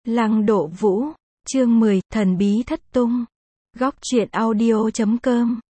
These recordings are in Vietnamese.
Lăng Độ Vũ, chương 10, thần bí thất tung. Góc truyện audio.com.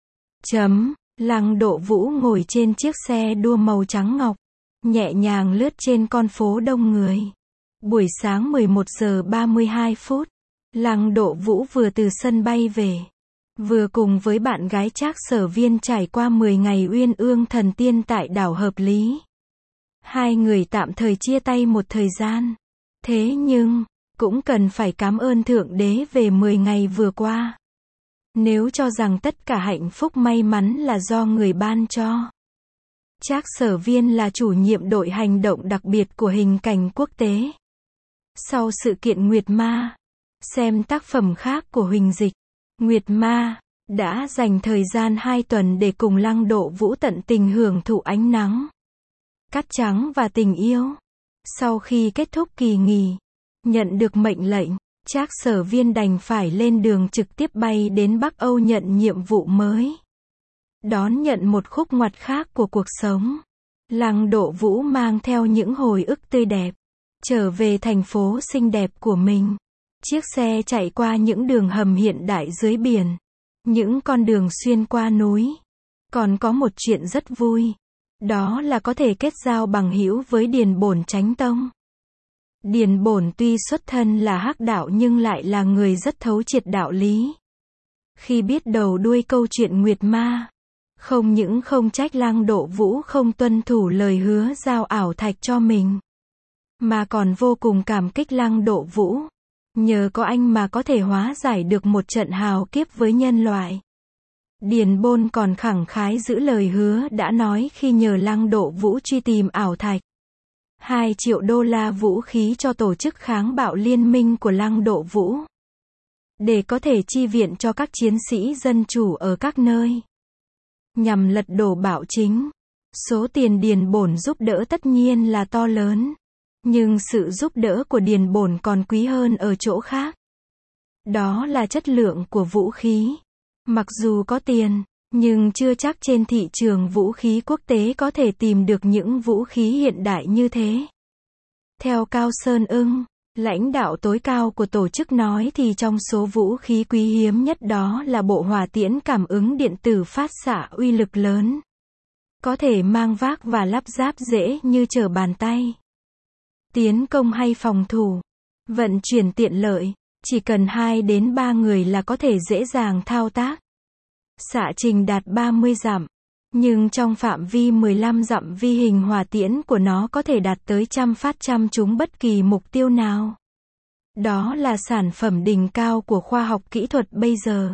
Lăng Độ Vũ ngồi trên chiếc xe đua màu trắng ngọc, nhẹ nhàng lướt trên con phố đông người. Buổi sáng 11 giờ 32 phút, Lăng Độ Vũ vừa từ sân bay về, vừa cùng với bạn gái Trác Sở Viên trải qua 10 ngày uyên ương thần tiên tại đảo Hợp Lý. Hai người tạm thời chia tay một thời gian. Thế nhưng, cũng cần phải cảm ơn Thượng Đế về 10 ngày vừa qua. Nếu cho rằng tất cả hạnh phúc may mắn là do người ban cho. Trác Sở Viên là chủ nhiệm đội hành động đặc biệt của hình cảnh quốc tế. Sau sự kiện Nguyệt Ma, xem tác phẩm khác của Huỳnh Dịch, Nguyệt Ma đã dành thời gian 2 tuần để cùng Lăng Độ Vũ tận tình hưởng thụ ánh nắng, cát trắng và tình yêu. Sau khi kết thúc kỳ nghỉ, nhận được mệnh lệnh, Trác Sở Viên đành phải lên đường trực tiếp bay đến Bắc Âu nhận nhiệm vụ mới. Đón nhận một khúc ngoặt khác của cuộc sống. Lăng Độ Vũ mang theo những hồi ức tươi đẹp, trở về thành phố xinh đẹp của mình. Chiếc xe chạy qua những đường hầm hiện đại dưới biển, những con đường xuyên qua núi. Còn có một chuyện rất vui, đó là có thể kết giao bằng hữu với Điền Bổn Chánh Tông. Điền Bổn tuy xuất thân là hắc đạo nhưng lại là người rất thấu triệt đạo lý. Khi biết đầu đuôi câu chuyện Nguyệt Ma, không những không trách Lăng Độ Vũ không tuân thủ lời hứa giao ảo thạch cho mình, mà còn vô cùng cảm kích Lăng Độ Vũ. Nhờ có anh mà có thể hóa giải được một trận hào kiếp với nhân loại. Điền Bôn còn khẳng khái giữ lời hứa đã nói khi nhờ Lăng Độ Vũ truy tìm ảo thạch. 2 triệu đô la vũ khí cho tổ chức kháng bạo liên minh của Lăng Độ Vũ, để có thể chi viện cho các chiến sĩ dân chủ ở các nơi, nhằm lật đổ bạo chính. Số tiền Điền Bổn giúp đỡ tất nhiên là to lớn, nhưng sự giúp đỡ của Điền Bổn còn quý hơn ở chỗ khác. Đó là chất lượng của vũ khí. Mặc dù có tiền, nhưng chưa chắc trên thị trường vũ khí quốc tế có thể tìm được những vũ khí hiện đại như thế. Theo Cao Sơn Ưng, lãnh đạo tối cao của tổ chức nói thì trong số vũ khí quý hiếm nhất đó là bộ hỏa tiễn cảm ứng điện tử phát xạ uy lực lớn, có thể mang vác và lắp ráp dễ như trở bàn tay. Tiến công hay phòng thủ, vận chuyển tiện lợi, chỉ cần 2 đến 3 người là có thể dễ dàng thao tác. Xạ trình đạt 30 dặm, nhưng trong phạm vi 15 dặm vi hình hỏa tiễn của nó có thể đạt tới 100 phát chăm trúng bất kỳ mục tiêu nào. Đó là sản phẩm đỉnh cao của khoa học kỹ thuật bây giờ.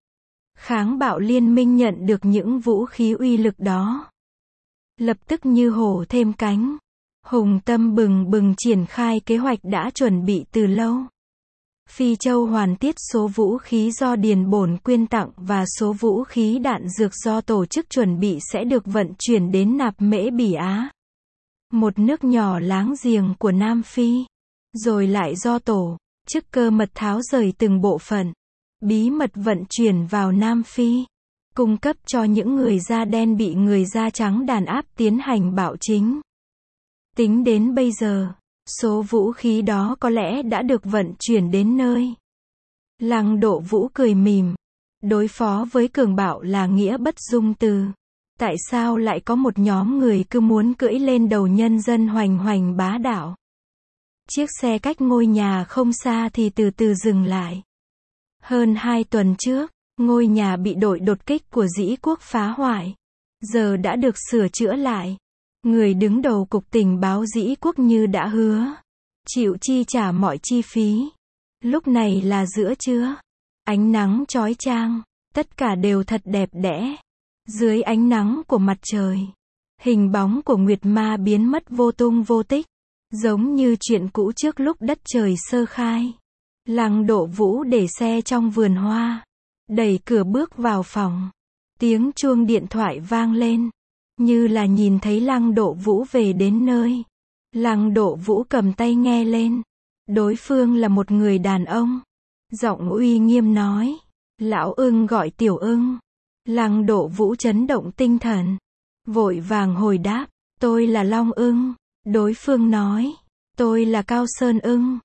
Kháng bạo liên minh nhận được những vũ khí uy lực đó, lập tức như hổ thêm cánh, hùng tâm bừng bừng triển khai kế hoạch đã chuẩn bị từ lâu. Phi Châu hoàn tiết số vũ khí do Điền Bổn quyên tặng và số vũ khí đạn dược do tổ chức chuẩn bị sẽ được vận chuyển đến Nạp Mễ Bỉ Á, một nước nhỏ láng giềng của Nam Phi, rồi lại do tổ chức cơ mật tháo rời từng bộ phận, bí mật vận chuyển vào Nam Phi, cung cấp cho những người da đen bị người da trắng đàn áp tiến hành bạo chính. Tính đến bây giờ, số vũ khí đó có lẽ đã được vận chuyển đến nơi. Lăng Độ Vũ cười mỉm. Đối phó với cường bạo là nghĩa bất dung từ. Tại sao lại có một nhóm người cứ muốn cưỡi lên đầu nhân dân hoành hoành bá đạo? Chiếc xe cách ngôi nhà không xa thì từ từ dừng lại. Hơn 2 tuần trước, ngôi nhà bị đội đột kích của Dĩ Quốc phá hoại. Giờ đã được sửa chữa lại. Người đứng đầu cục tình báo Dĩ Quốc như đã hứa, chịu chi trả mọi chi phí. Lúc này là giữa trưa, ánh nắng chói chang, tất cả đều thật đẹp đẽ. Dưới ánh nắng của mặt trời, hình bóng của Nguyệt Ma biến mất vô tung vô tích, giống như chuyện cũ trước lúc đất trời sơ khai. Lăng Độ Vũ để xe trong vườn hoa, đẩy cửa bước vào phòng. Tiếng chuông điện thoại vang lên, như là nhìn thấy Lăng Độ Vũ về đến nơi. Lăng Độ Vũ cầm tay nghe lên. Đối phương là một người đàn ông. Giọng uy nghiêm nói, lão Ưng gọi tiểu Ưng. Lăng Độ Vũ chấn động tinh thần, vội vàng hồi đáp, tôi là Long Ưng. Đối phương nói, tôi là Cao Sơn Ưng.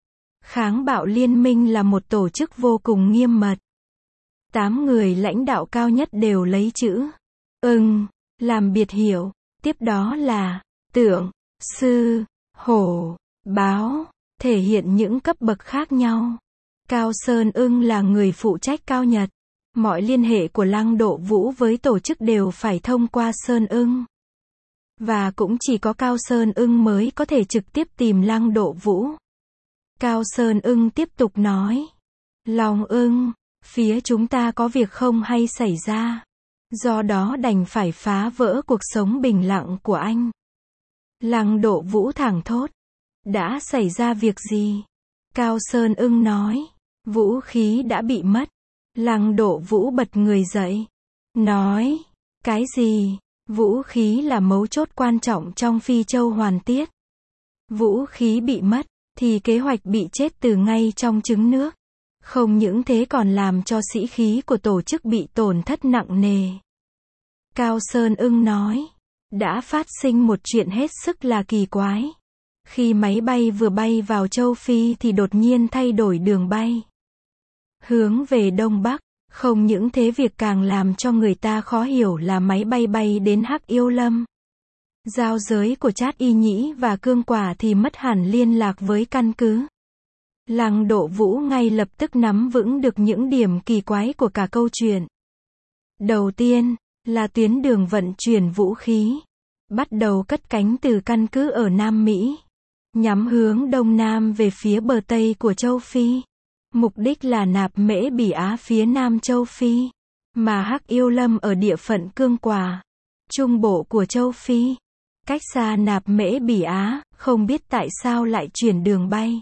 Kháng bạo liên minh là một tổ chức vô cùng nghiêm mật. 8 người lãnh đạo cao nhất đều lấy chữ ưng làm biệt hiệu, tiếp đó là tượng, sư, hổ, báo, thể hiện những cấp bậc khác nhau. Cao Sơn Ưng là người phụ trách cao nhật. Mọi liên hệ của Lăng Độ Vũ với tổ chức đều phải thông qua Sơn Ưng. Và cũng chỉ có Cao Sơn Ưng mới có thể trực tiếp tìm Lăng Độ Vũ. Cao Sơn Ưng tiếp tục nói. Long Ưng, phía chúng ta có việc không hay xảy ra. Do đó đành phải phá vỡ cuộc sống bình lặng của anh. Lăng Độ Vũ thẳng thốt. Đã xảy ra việc gì? Cao Sơn Ưng nói. Vũ khí đã bị mất. Lăng Độ Vũ bật người dậy. Nói. Cái gì? Vũ khí là mấu chốt quan trọng trong Phi Châu Hoàn Tiết. Vũ khí bị mất, thì kế hoạch bị chết từ ngay trong trứng nước. Không những thế còn làm cho sĩ khí của tổ chức bị tổn thất nặng nề. Cao Sơn Ưng nói. Đã phát sinh một chuyện hết sức là kỳ quái. Khi máy bay vừa bay vào châu Phi thì đột nhiên thay đổi đường bay. Hướng về Đông Bắc. Không những thế việc càng làm cho người ta khó hiểu là máy bay bay đến Hắc Yêu Lâm. Giao giới của Trát Y Nhĩ và Cương Quả thì mất hẳn liên lạc với căn cứ. Lăng Độ Vũ ngay lập tức nắm vững được những điểm kỳ quái của cả câu chuyện. Đầu tiên, là tuyến đường vận chuyển vũ khí. Bắt đầu cất cánh từ căn cứ ở Nam Mỹ. Nhắm hướng Đông Nam về phía bờ Tây của châu Phi. Mục đích là nạp Mễ Bỉ Á phía Nam châu Phi. Mà Hắc Yêu Lâm ở địa phận Cương Quả, trung bộ của châu Phi. Cách xa nạp Mễ Bỉ Á, không biết tại sao lại chuyển đường bay.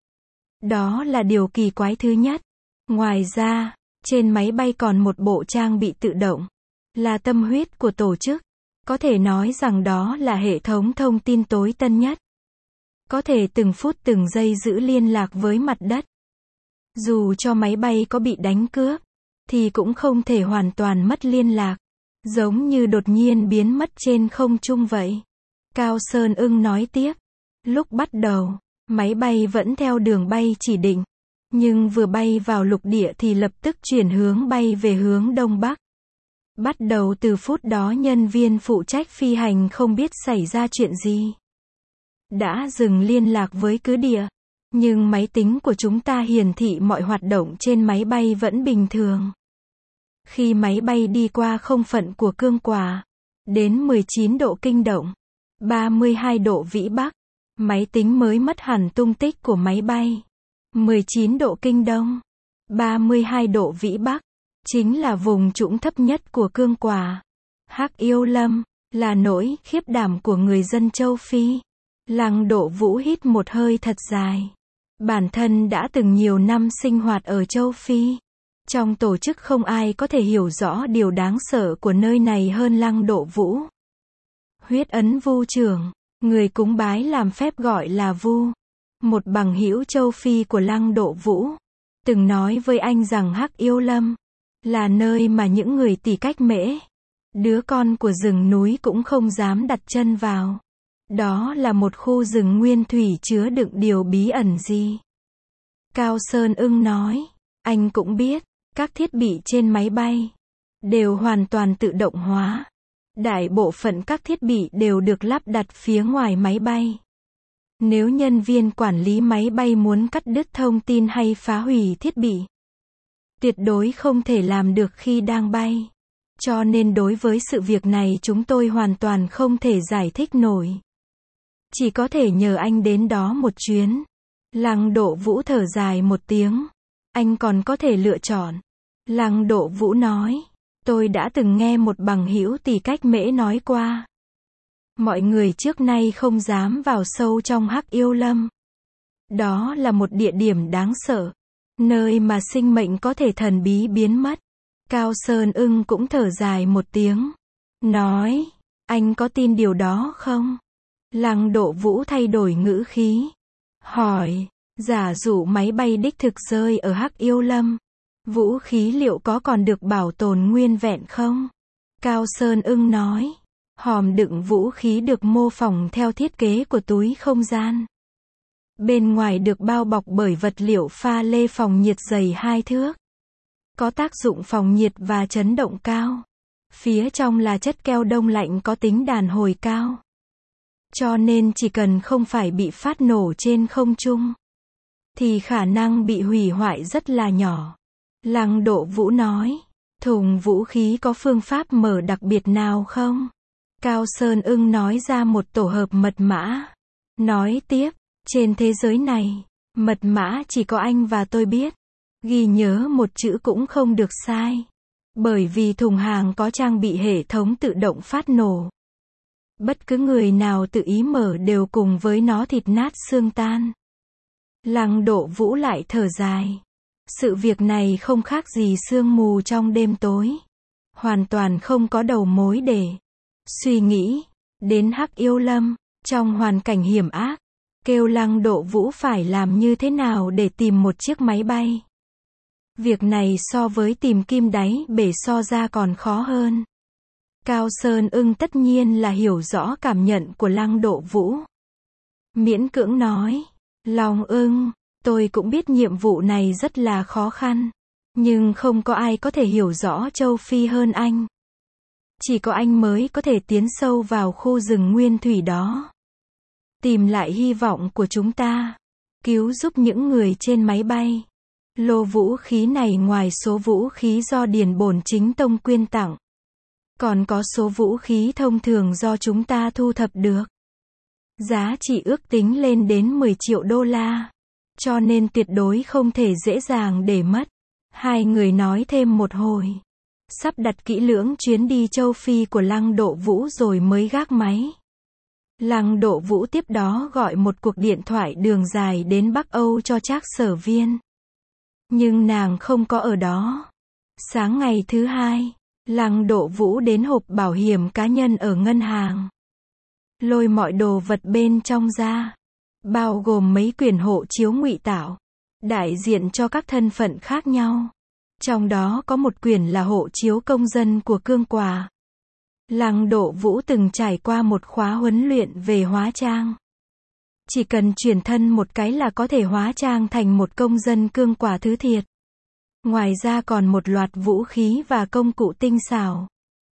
Đó là điều kỳ quái thứ nhất. Ngoài ra, trên máy bay còn một bộ trang bị tự động. Là tâm huyết của tổ chức. Có thể nói rằng đó là hệ thống thông tin tối tân nhất. Có thể từng phút từng giây giữ liên lạc với mặt đất. Dù cho máy bay có bị đánh cướp, thì cũng không thể hoàn toàn mất liên lạc. Giống như đột nhiên biến mất trên không trung vậy. Cao Sơn Ưng nói tiếp. Lúc bắt đầu, máy bay vẫn theo đường bay chỉ định. Nhưng vừa bay vào lục địa thì lập tức chuyển hướng bay về hướng Đông Bắc. Bắt đầu từ phút đó nhân viên phụ trách phi hành không biết xảy ra chuyện gì. Đã dừng liên lạc với cứ địa. Nhưng máy tính của chúng ta hiển thị mọi hoạt động trên máy bay vẫn bình thường. Khi máy bay đi qua không phận của Cương Quả, đến 19 độ kinh động, 32 độ vĩ bắc, máy tính mới mất hẳn tung tích của máy bay. 19 độ kinh đông, 32 độ vĩ bắc, chính là vùng trũng thấp nhất của Cương Quả. Hắc Yêu Lâm, là nỗi khiếp đảm của người dân châu Phi. Lăng Độ Vũ hít một hơi thật dài. Bản thân đã từng nhiều năm sinh hoạt ở châu Phi. Trong tổ chức không ai có thể hiểu rõ điều đáng sợ của nơi này hơn Lăng Độ Vũ. Huyết ấn Vu trưởng, người cúng bái làm phép gọi là Vu. Một bằng hữu châu Phi của Lăng Độ Vũ từng nói với anh rằng Hắc Yêu Lâm là nơi mà những người tỷ cách mễ, đứa con của rừng núi cũng không dám đặt chân vào. Đó là một khu rừng nguyên thủy chứa đựng điều bí ẩn gì. Cao Sơn Ưng nói, anh cũng biết, các thiết bị trên máy bay đều hoàn toàn tự động hóa. Đại bộ phận các thiết bị đều được lắp đặt phía ngoài máy bay. Nếu nhân viên quản lý máy bay muốn cắt đứt thông tin hay phá hủy thiết bị, tuyệt đối không thể làm được khi đang bay. Cho nên đối với sự việc này chúng tôi hoàn toàn không thể giải thích nổi. Chỉ có thể nhờ anh đến đó một chuyến. Lăng Độ Vũ thở dài một tiếng. Anh còn có thể lựa chọn. Lăng Độ Vũ nói. Tôi đã từng nghe một bằng hữu tỷ cách mễ nói qua. Mọi người trước nay không dám vào sâu trong Hắc Yêu Lâm. Đó là một địa điểm đáng sợ. Nơi mà sinh mệnh có thể thần bí biến mất. Cao Sơn Ưng cũng thở dài một tiếng. Nói. Anh có tin điều đó không? Lăng Độ Vũ thay đổi ngữ khí. Hỏi. Giả dụ máy bay đích thực rơi ở Hắc Yêu Lâm, vũ khí liệu có còn được bảo tồn nguyên vẹn không? Cao Sơn Ưng nói. Hòm đựng vũ khí được mô phỏng theo thiết kế của túi không gian. Bên ngoài được bao bọc bởi vật liệu pha lê phòng nhiệt dày 2 thước. Có tác dụng phòng nhiệt và chấn động cao. Phía trong là chất keo đông lạnh có tính đàn hồi cao. Cho nên chỉ cần không phải bị phát nổ trên không trung, thì khả năng bị hủy hoại rất là nhỏ. Lăng Độ Vũ nói, thùng vũ khí có phương pháp mở đặc biệt nào không? Cao Sơn Ưng nói ra một tổ hợp mật mã. Nói tiếp, trên thế giới này, mật mã chỉ có anh và tôi biết. Ghi nhớ một chữ cũng không được sai. Bởi vì thùng hàng có trang bị hệ thống tự động phát nổ. Bất cứ người nào tự ý mở đều cùng với nó thịt nát xương tan. Lăng Độ Vũ lại thở dài. Sự việc này không khác gì sương mù trong đêm tối. Hoàn toàn không có đầu mối để suy nghĩ. Đến Hắc Yêu Lâm, trong hoàn cảnh hiểm ác, kêu Lăng Độ Vũ phải làm như thế nào để tìm một chiếc máy bay. Việc này so với tìm kim đáy bể so ra còn khó hơn. Cao Sơn Ưng tất nhiên là hiểu rõ cảm nhận của Lăng Độ Vũ. Miễn cưỡng nói, Long Ưng, tôi cũng biết nhiệm vụ này rất là khó khăn. Nhưng không có ai có thể hiểu rõ châu Phi hơn anh. Chỉ có anh mới có thể tiến sâu vào khu rừng nguyên thủy đó. Tìm lại hy vọng của chúng ta. Cứu giúp những người trên máy bay. Lô vũ khí này ngoài số vũ khí do Điền Bổn Chính Tông quyên tặng, còn có số vũ khí thông thường do chúng ta thu thập được. Giá trị ước tính lên đến 10 triệu đô la. Cho nên tuyệt đối không thể dễ dàng để mất. Hai người nói thêm một hồi. Sắp đặt kỹ lưỡng chuyến đi châu Phi của Lăng Độ Vũ rồi mới gác máy. Lăng Độ Vũ tiếp đó gọi một cuộc điện thoại đường dài đến Bắc Âu cho Trác Sở Viên. Nhưng nàng không có ở đó. Sáng ngày thứ hai, Lăng Độ Vũ đến hộp bảo hiểm cá nhân ở ngân hàng. Lôi mọi đồ vật bên trong ra. Bao gồm mấy quyển hộ chiếu ngụy tạo, đại diện cho các thân phận khác nhau. Trong đó có một quyển là hộ chiếu công dân của Cương Quả. Lăng Độ Vũ từng trải qua một khóa huấn luyện về hóa trang. Chỉ cần chuyển thân một cái là có thể hóa trang thành một công dân Cương Quả thứ thiệt. Ngoài ra còn một loạt vũ khí và công cụ tinh xảo.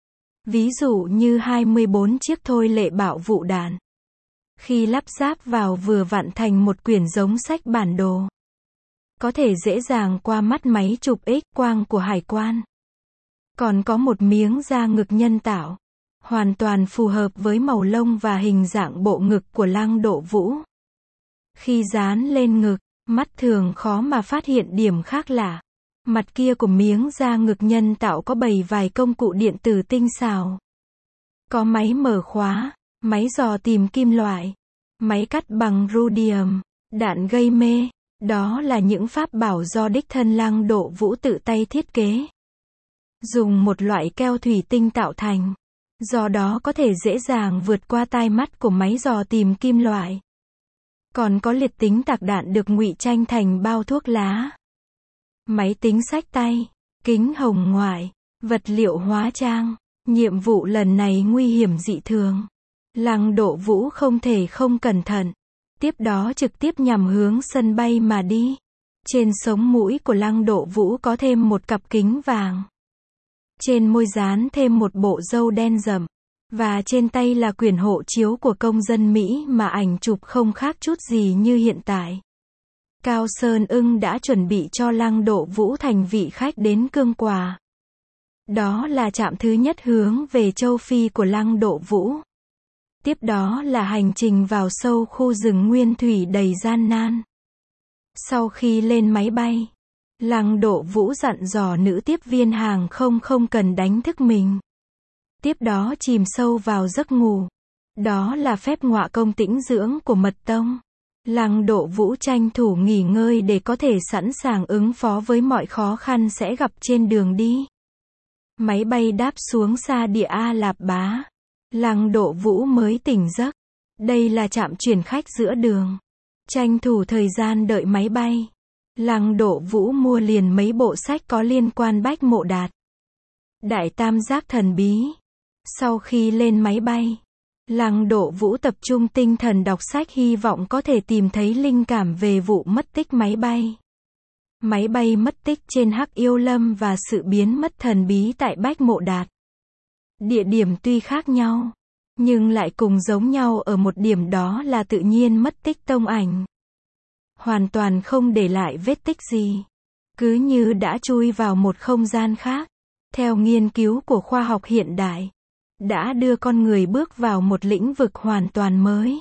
Ví dụ như 24 chiếc thôi lệ bạo vụ đạn. Khi lắp ráp vào vừa vặn thành một quyển giống sách bản đồ. Có thể dễ dàng qua mắt máy chụp X-quang của hải quan. Còn có một miếng da ngực nhân tạo. Hoàn toàn phù hợp với màu lông và hình dạng bộ ngực của Lăng Độ Vũ. Khi dán lên ngực, mắt thường khó mà phát hiện điểm khác lạ. Mặt kia của miếng da ngực nhân tạo có bày vài công cụ điện tử tinh xảo. Có máy mở khóa, máy dò tìm kim loại, máy cắt bằng rudium, đạn gây mê. Đó là những pháp bảo do đích thân Lăng Độ Vũ tự tay thiết kế. Dùng một loại keo thủy tinh tạo thành. Do đó có thể dễ dàng vượt qua tai mắt của máy dò tìm kim loại. Còn có liệt tính tạc đạn được ngụy trang thành bao thuốc lá. Máy tính xách tay, kính hồng ngoại, vật liệu hóa trang. Nhiệm vụ lần này nguy hiểm dị thường. Lăng Độ Vũ không thể không cẩn thận. Tiếp đó trực tiếp nhằm hướng sân bay mà đi. Trên sống mũi của Lăng Độ Vũ có thêm một cặp kính vàng. Trên môi dán thêm một bộ râu đen rậm. Và trên tay là quyển hộ chiếu của công dân Mỹ mà ảnh chụp không khác chút gì như hiện tại. Cao Sơn Ưng đã chuẩn bị cho Lăng Độ Vũ thành vị khách đến Cương Quả. Đó là trạm thứ nhất hướng về châu Phi của Lăng Độ Vũ. Tiếp đó là hành trình vào sâu khu rừng nguyên thủy đầy gian nan. Sau khi lên máy bay, Lăng Độ Vũ dặn dò nữ tiếp viên hàng không cần đánh thức mình. Tiếp đó chìm sâu vào giấc ngủ. Đó là phép ngọa công tĩnh dưỡng của Mật Tông. Lăng Độ Vũ tranh thủ nghỉ ngơi để có thể sẵn sàng ứng phó với mọi khó khăn sẽ gặp trên đường đi. Máy bay đáp xuống xa địa A Lạp Bá. Lăng Độ Vũ mới tỉnh giấc. Đây là trạm chuyển khách giữa đường. Tranh thủ thời gian đợi máy bay. Lăng Độ Vũ mua liền mấy bộ sách có liên quan Bách Mộ Đạt. Đại Tam Giác Thần Bí. Sau khi lên máy bay, Lăng Độ Vũ tập trung tinh thần đọc sách hy vọng có thể tìm thấy linh cảm về vụ mất tích máy bay. Máy bay mất tích trên Hắc Yêu Lâm và sự biến mất thần bí tại Bách Mộ Đạt. Địa điểm tuy khác nhau, nhưng lại cùng giống nhau ở một điểm, đó là tự nhiên mất tích tông ảnh. Hoàn toàn không để lại vết tích gì. Cứ như đã chui vào một không gian khác. Theo nghiên cứu của khoa học hiện đại, đã đưa con người bước vào một lĩnh vực hoàn toàn mới.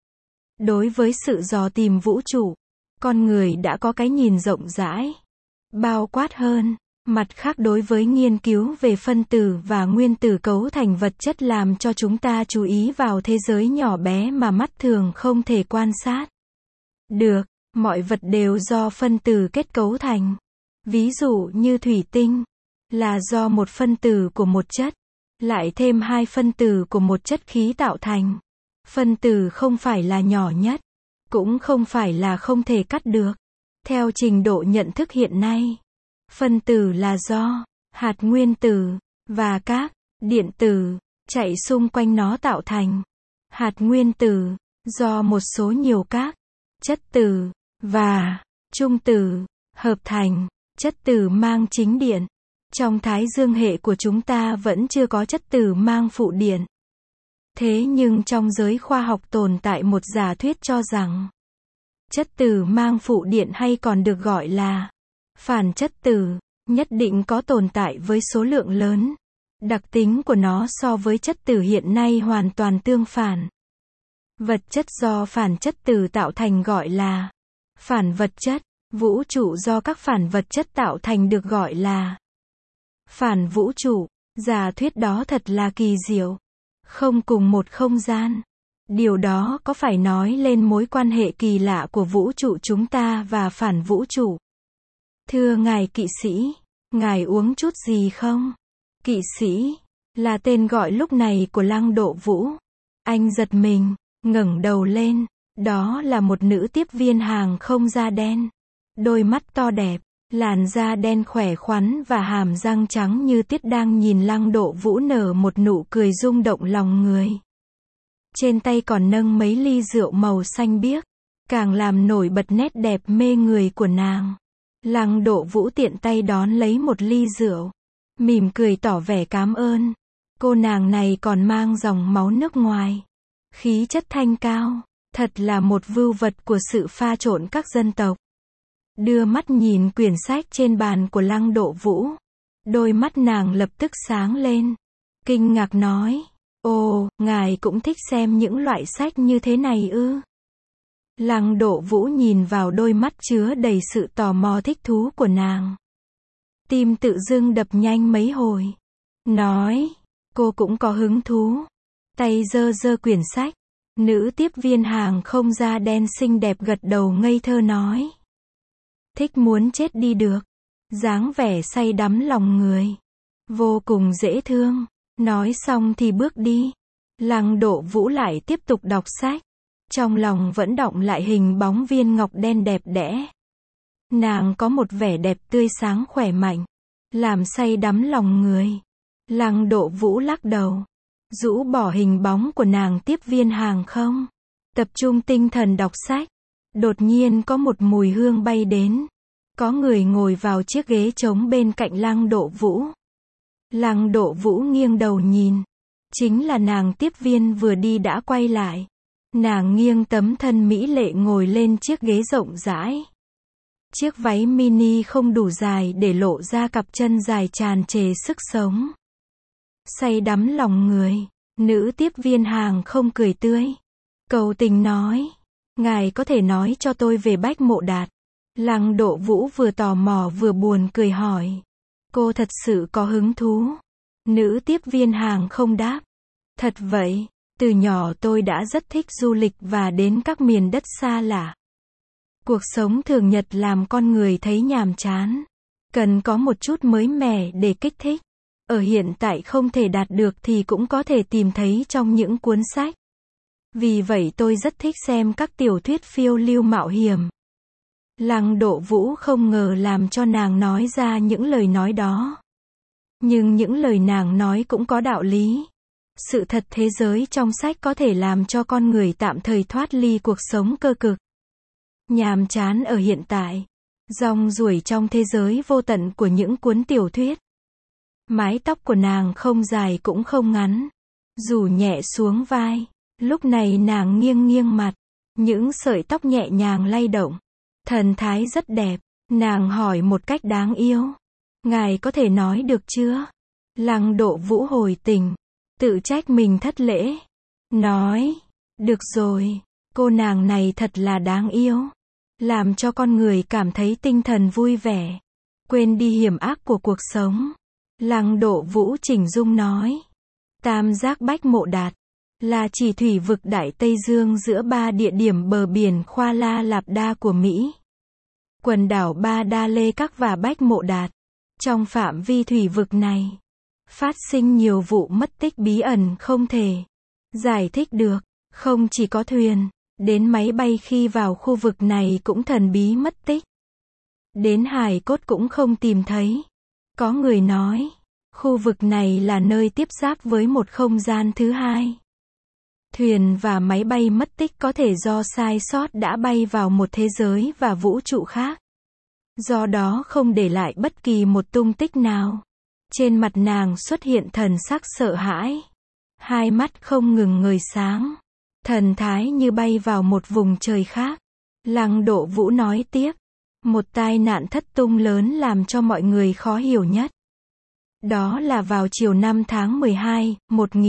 Đối với sự dò tìm vũ trụ, con người đã có cái nhìn rộng rãi, bao quát hơn. Mặt khác, đối với nghiên cứu về phân tử và nguyên tử cấu thành vật chất, làm cho chúng ta chú ý vào thế giới nhỏ bé mà mắt thường không thể quan sát được. Mọi vật đều do phân tử kết cấu thành. Ví dụ như thủy tinh, là do một phân tử của một chất, lại thêm hai phân tử của một chất khí tạo thành. Phân tử không phải là nhỏ nhất, cũng không phải là không thể cắt được. Theo trình độ nhận thức hiện nay, phân tử là do hạt nguyên tử và các điện tử chạy xung quanh nó tạo thành. Hạt nguyên tử do một số nhiều các chất tử và trung tử hợp thành. Chất tử mang chính điện. Trong Thái Dương hệ của chúng ta vẫn chưa có chất tử mang phụ điện. Thế nhưng trong giới khoa học tồn tại một giả thuyết cho rằng chất tử mang phụ điện, hay còn được gọi là phản chất tử, nhất định có tồn tại với số lượng lớn. Đặc tính của nó so với chất tử hiện nay hoàn toàn tương phản. Vật chất do phản chất tử tạo thành gọi là phản vật chất. Vũ trụ do các phản vật chất tạo thành được gọi là phản vũ trụ. Giả thuyết đó thật là kỳ diệu. Không cùng một không gian. Điều đó có phải nói lên mối quan hệ kỳ lạ của vũ trụ chúng ta và phản vũ trụ. Thưa ngài kỵ sĩ, ngài uống chút gì không? Kỵ sĩ là tên gọi lúc này của Lăng Độ Vũ. Anh giật mình, ngẩng đầu lên. Đó là một nữ tiếp viên hàng không da đen. Đôi mắt to đẹp, làn da đen khỏe khoắn và hàm răng trắng như tiết, đang nhìn Lăng Độ Vũ nở một nụ cười rung động lòng người. Trên tay còn nâng mấy ly rượu màu xanh biếc, càng làm nổi bật nét đẹp mê người của nàng. Lăng Độ Vũ tiện tay đón lấy một ly rượu, mỉm cười tỏ vẻ cảm ơn. Cô nàng này còn mang dòng máu nước ngoài, khí chất thanh cao, thật là một vưu vật của sự pha trộn các dân tộc. Đưa mắt nhìn quyển sách trên bàn của Lăng Độ Vũ, đôi mắt nàng lập tức sáng lên, kinh ngạc nói: "Ồ, ngài cũng thích xem những loại sách như thế này ư?" Lăng Độ Vũ nhìn vào đôi mắt chứa đầy sự tò mò thích thú của nàng. Tim tự dưng đập nhanh mấy hồi. Nói, cô cũng có hứng thú. Tay giơ giơ quyển sách. Nữ tiếp viên hàng không da đen xinh đẹp gật đầu ngây thơ nói: "Thích muốn chết đi được." Dáng vẻ say đắm lòng người. Vô cùng dễ thương. Nói xong thì bước đi. Lăng Độ Vũ lại tiếp tục đọc sách. Trong lòng vẫn đọng lại hình bóng viên ngọc đen đẹp đẽ. Nàng có một vẻ đẹp tươi sáng khỏe mạnh, làm say đắm lòng người. Lăng Độ Vũ lắc đầu, rũ bỏ hình bóng của nàng tiếp viên hàng không, tập trung tinh thần đọc sách. Đột nhiên có một mùi hương bay đến. Có người ngồi vào chiếc ghế trống bên cạnh Lăng Độ Vũ. Lăng Độ Vũ nghiêng đầu nhìn. Chính là nàng tiếp viên vừa đi đã quay lại. Nàng nghiêng tấm thân mỹ lệ ngồi lên chiếc ghế rộng rãi. Chiếc váy mini không đủ dài để lộ ra cặp chân dài tràn trề sức sống. Say đắm lòng người, nữ tiếp viên hàng không cười tươi, cầu tình nói: "Ngài có thể nói cho tôi về Bách Mộ Đạt?" Lăng Độ Vũ vừa tò mò vừa buồn cười hỏi. Cô thật sự có hứng thú? Nữ tiếp viên hàng không đáp: "Thật vậy, từ nhỏ tôi đã rất thích du lịch và đến các miền đất xa lạ. Cuộc sống thường nhật làm con người thấy nhàm chán. Cần có một chút mới mẻ để kích thích. Ở hiện tại không thể đạt được thì cũng có thể tìm thấy trong những cuốn sách. Vì vậy tôi rất thích xem các tiểu thuyết phiêu lưu mạo hiểm." Lăng Độ Vũ không ngờ làm cho nàng nói ra những lời nói đó. Nhưng những lời nàng nói cũng có đạo lý. Sự thật thế giới trong sách có thể làm cho con người tạm thời thoát ly cuộc sống cơ cực, nhàm chán ở hiện tại, rong ruổi trong thế giới vô tận của những cuốn tiểu thuyết. Mái tóc của nàng không dài cũng không ngắn, rủ nhẹ xuống vai. Lúc này nàng nghiêng nghiêng mặt, những sợi tóc nhẹ nhàng lay động, thần thái rất đẹp. Nàng hỏi một cách đáng yêu, ngài có thể nói được chưa? Lăng Độ Vũ hồi tình, tự trách mình thất lễ, nói, được rồi, cô nàng này thật là đáng yêu, làm cho con người cảm thấy tinh thần vui vẻ, quên đi hiểm ác của cuộc sống. Lăng Độ Vũ chỉnh dung nói, Tam Giác Bách Mộ Đạt là chỉ thủy vực Đại Tây Dương giữa ba địa điểm bờ biển Khoa La Lạp Đa của Mỹ. Quần đảo Ba Đa Lê Các và Bách Mộ Đạt. Trong phạm vi thủy vực này, phát sinh nhiều vụ mất tích bí ẩn không thể giải thích được. Không chỉ có thuyền, đến máy bay khi vào khu vực này cũng thần bí mất tích. Đến hài cốt cũng không tìm thấy. Có người nói, khu vực này là nơi tiếp giáp với một không gian thứ hai. Thuyền và máy bay mất tích có thể do sai sót đã bay vào một thế giới và vũ trụ khác. Do đó không để lại bất kỳ một tung tích nào. Trên mặt nàng xuất hiện thần sắc sợ hãi. Hai mắt không ngừng ngời sáng. Thần thái như bay vào một vùng trời khác. Lăng Độ Vũ nói tiếp. Một tai nạn thất tung lớn làm cho mọi người khó hiểu nhất. Đó là vào chiều 5 tháng 12,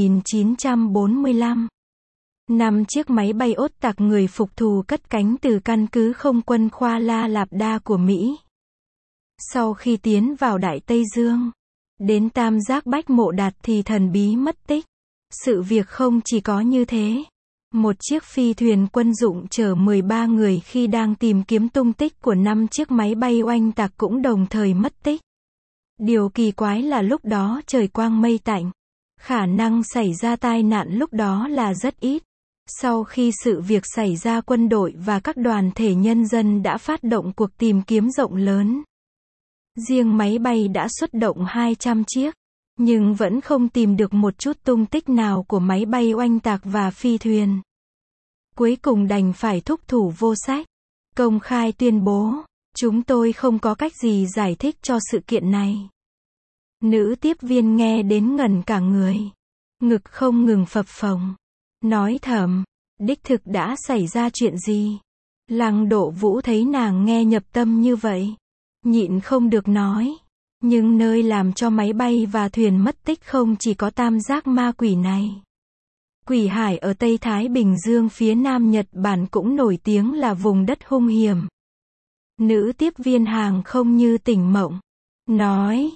1945. 5 chiếc máy bay ốt tạc người phục thù cất cánh từ căn cứ không quân Khoa La Lạp Đa của Mỹ. Sau khi tiến vào Đại Tây Dương, đến Tam Giác Bách Mộ Đạt thì thần bí mất tích. Sự việc không chỉ có như thế. Một chiếc phi thuyền quân dụng chở 13 người khi đang tìm kiếm tung tích của 5 chiếc máy bay oanh tạc cũng đồng thời mất tích. Điều kỳ quái là lúc đó trời quang mây tạnh. Khả năng xảy ra tai nạn lúc đó là rất ít. Sau khi sự việc xảy ra, quân đội và các đoàn thể nhân dân đã phát động cuộc tìm kiếm rộng lớn. Riêng máy bay đã xuất động 200 chiếc, nhưng vẫn không tìm được một chút tung tích nào của máy bay oanh tạc và phi thuyền. Cuối cùng đành phải thúc thủ vô sách, công khai tuyên bố, chúng tôi không có cách gì giải thích cho sự kiện này. Nữ tiếp viên nghe đến ngẩn cả người, ngực không ngừng phập phồng, nói thầm, đích thực đã xảy ra chuyện gì? Lăng Độ Vũ thấy nàng nghe nhập tâm như vậy, nhịn không được nói, nhưng nơi làm cho máy bay và thuyền mất tích không chỉ có tam giác ma quỷ này. Quỷ hải ở Tây Thái Bình Dương phía Nam Nhật Bản cũng nổi tiếng là vùng đất hung hiểm. Nữ tiếp viên hàng không như tỉnh mộng, nói,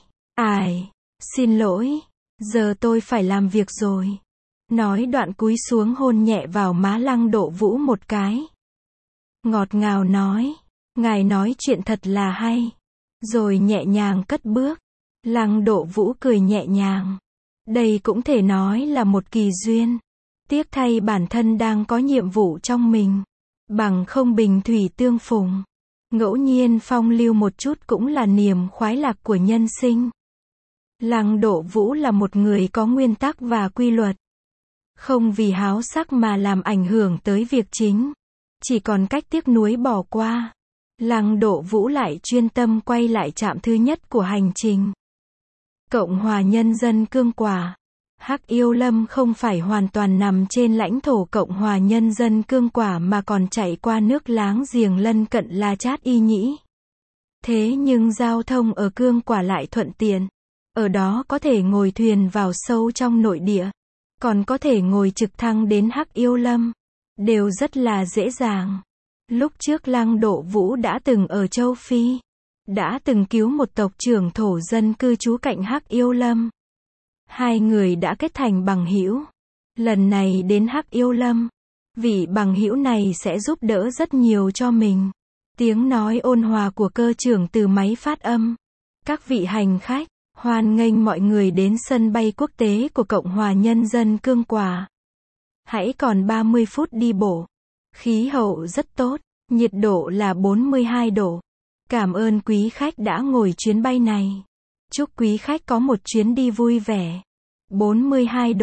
xin lỗi, giờ tôi phải làm việc rồi. Nói đoạn cúi xuống hôn nhẹ vào má Lăng Độ Vũ một cái. Ngọt ngào nói, ngài nói chuyện thật là hay. Rồi nhẹ nhàng cất bước. Lăng Độ Vũ cười nhẹ nhàng. Đây cũng thể nói là một kỳ duyên. Tiếc thay bản thân đang có nhiệm vụ trong mình. Bằng không bình thủy tương phùng. Ngẫu nhiên phong lưu một chút cũng là niềm khoái lạc của nhân sinh. Lăng Độ Vũ là một người có nguyên tắc và quy luật. Không vì háo sắc mà làm ảnh hưởng tới việc chính. Chỉ còn cách tiếc nuối bỏ qua. Lăng Độ Vũ lại chuyên tâm quay lại trạm thứ nhất của hành trình. Cộng hòa Nhân dân Cương Quả. Hắc Yêu Lâm không phải hoàn toàn nằm trên lãnh thổ Cộng hòa Nhân dân Cương Quả mà còn chạy qua nước láng giềng lân cận là Chát Y Nhĩ. Thế nhưng giao thông ở Cương Quả lại thuận tiện. Ở đó có thể ngồi thuyền vào sâu trong nội địa. Còn có thể ngồi trực thăng đến Hắc Yêu Lâm. Đều rất là dễ dàng. Lúc trước Lăng Độ Vũ đã từng ở châu Phi. Đã từng cứu một tộc trưởng thổ dân cư trú cạnh Hắc Yêu Lâm. Hai người đã kết thành bằng hữu. Lần này đến Hắc Yêu Lâm, vị bằng hữu này sẽ giúp đỡ rất nhiều cho mình. Tiếng nói ôn hòa của cơ trưởng từ máy phát âm. Các vị hành khách, hoan nghênh mọi người đến sân bay quốc tế của Cộng hòa Nhân dân Cương Quả. Hãy còn 30 phút đi bộ. Khí hậu rất tốt, nhiệt độ là 42 độ. Cảm ơn quý khách đã ngồi chuyến bay này. Chúc quý khách có một chuyến đi vui vẻ. 42 độ.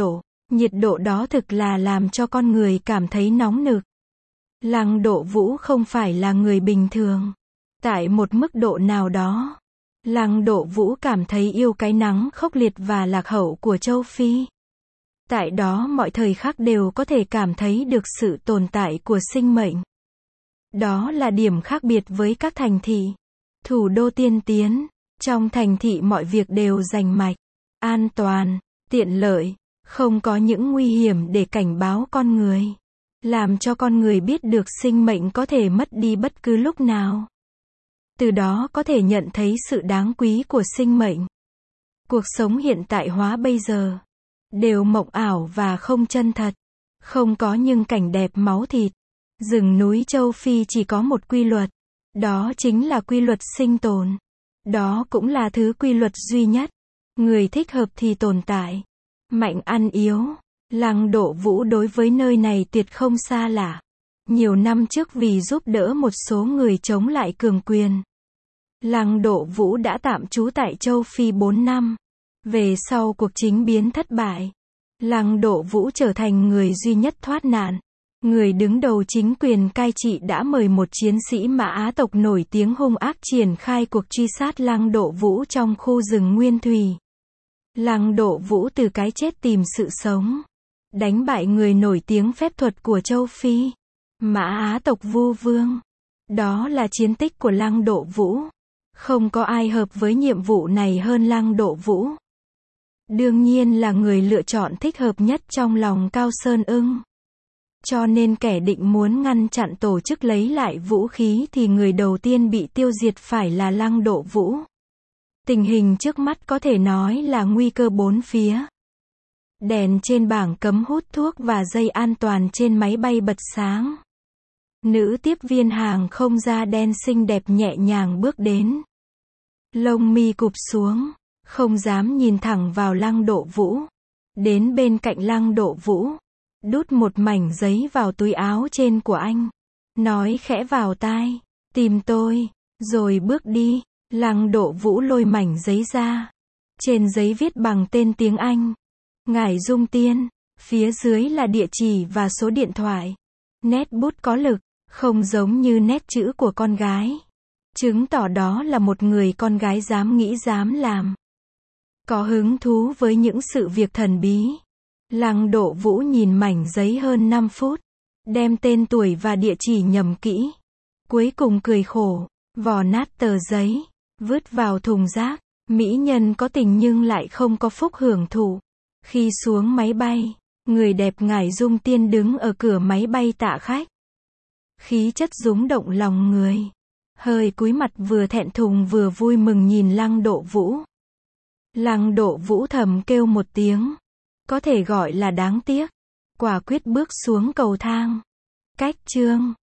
Nhiệt độ đó thực là làm cho con người cảm thấy nóng nực. Lăng Độ Vũ không phải là người bình thường. Tại một mức độ nào đó, Lăng Độ Vũ cảm thấy yêu cái nắng khốc liệt và lạc hậu của châu Phi. Tại đó mọi thời khắc đều có thể cảm thấy được sự tồn tại của sinh mệnh. Đó là điểm khác biệt với các thành thị, thủ đô tiên tiến. Trong thành thị mọi việc đều rành mạch, an toàn, tiện lợi, không có những nguy hiểm để cảnh báo con người, làm cho con người biết được sinh mệnh có thể mất đi bất cứ lúc nào. Từ đó có thể nhận thấy sự đáng quý của sinh mệnh. Cuộc sống hiện tại hóa bây giờ đều mộng ảo và không chân thật, không có những cảnh đẹp máu thịt. Rừng núi châu Phi chỉ có một quy luật, đó chính là quy luật sinh tồn. Đó cũng là thứ quy luật duy nhất. Người thích hợp thì tồn tại, mạnh ăn yếu. Lăng Độ Vũ đối với nơi này tuyệt không xa lạ. Nhiều năm trước vì giúp đỡ một số người chống lại cường quyền, Lăng Độ Vũ đã tạm trú tại châu Phi 4 năm. Về sau cuộc chính biến thất bại, Lăng Độ Vũ trở thành người duy nhất thoát nạn. Người đứng đầu chính quyền cai trị đã mời một chiến sĩ Mã Á tộc nổi tiếng hung ác triển khai cuộc truy sát Lăng Độ Vũ trong khu rừng nguyên thủy. Lăng Độ Vũ từ cái chết tìm sự sống, đánh bại người nổi tiếng phép thuật của châu Phi, Mã Á tộc Vu Vương. Đó là chiến tích của Lăng Độ Vũ. Không có ai hợp với nhiệm vụ này hơn Lăng Độ Vũ. Đương nhiên là người lựa chọn thích hợp nhất trong lòng Cao Sơn Ưng. Cho nên kẻ định muốn ngăn chặn tổ chức lấy lại vũ khí thì người đầu tiên bị tiêu diệt phải là Lăng Độ Vũ. Tình hình trước mắt có thể nói là nguy cơ bốn phía. Đèn trên bảng cấm hút thuốc và dây an toàn trên máy bay bật sáng. Nữ tiếp viên hàng không da đen xinh đẹp nhẹ nhàng bước đến. Lông mi cụp xuống, không dám nhìn thẳng vào Lăng Độ Vũ. Đến bên cạnh Lăng Độ Vũ, đút một mảnh giấy vào túi áo trên của anh. Nói khẽ vào tai, tìm tôi, rồi bước đi. Lăng Độ Vũ lôi mảnh giấy ra. Trên giấy viết bằng tên tiếng Anh. Ngải Dung Tiên. Phía dưới là địa chỉ và số điện thoại. Nét bút có lực, không giống như nét chữ của con gái. Chứng tỏ đó là một người con gái dám nghĩ dám làm. Có hứng thú với những sự việc thần bí. Lăng Độ Vũ nhìn mảnh giấy hơn 5 phút. Đem tên tuổi và địa chỉ nhầm kỹ. Cuối cùng cười khổ, vò nát tờ giấy, vứt vào thùng rác. Mỹ nhân có tình nhưng lại không có phúc hưởng thụ. Khi xuống máy bay, người đẹp Ngải Dung Tiên đứng ở cửa máy bay tạ khách. Khí chất rúng động lòng người. Hơi cúi mặt vừa thẹn thùng vừa vui mừng nhìn Lăng Độ Vũ. Lăng Độ Vũ thầm kêu một tiếng. Có thể gọi là đáng tiếc. Quả quyết bước xuống cầu thang. Cách chương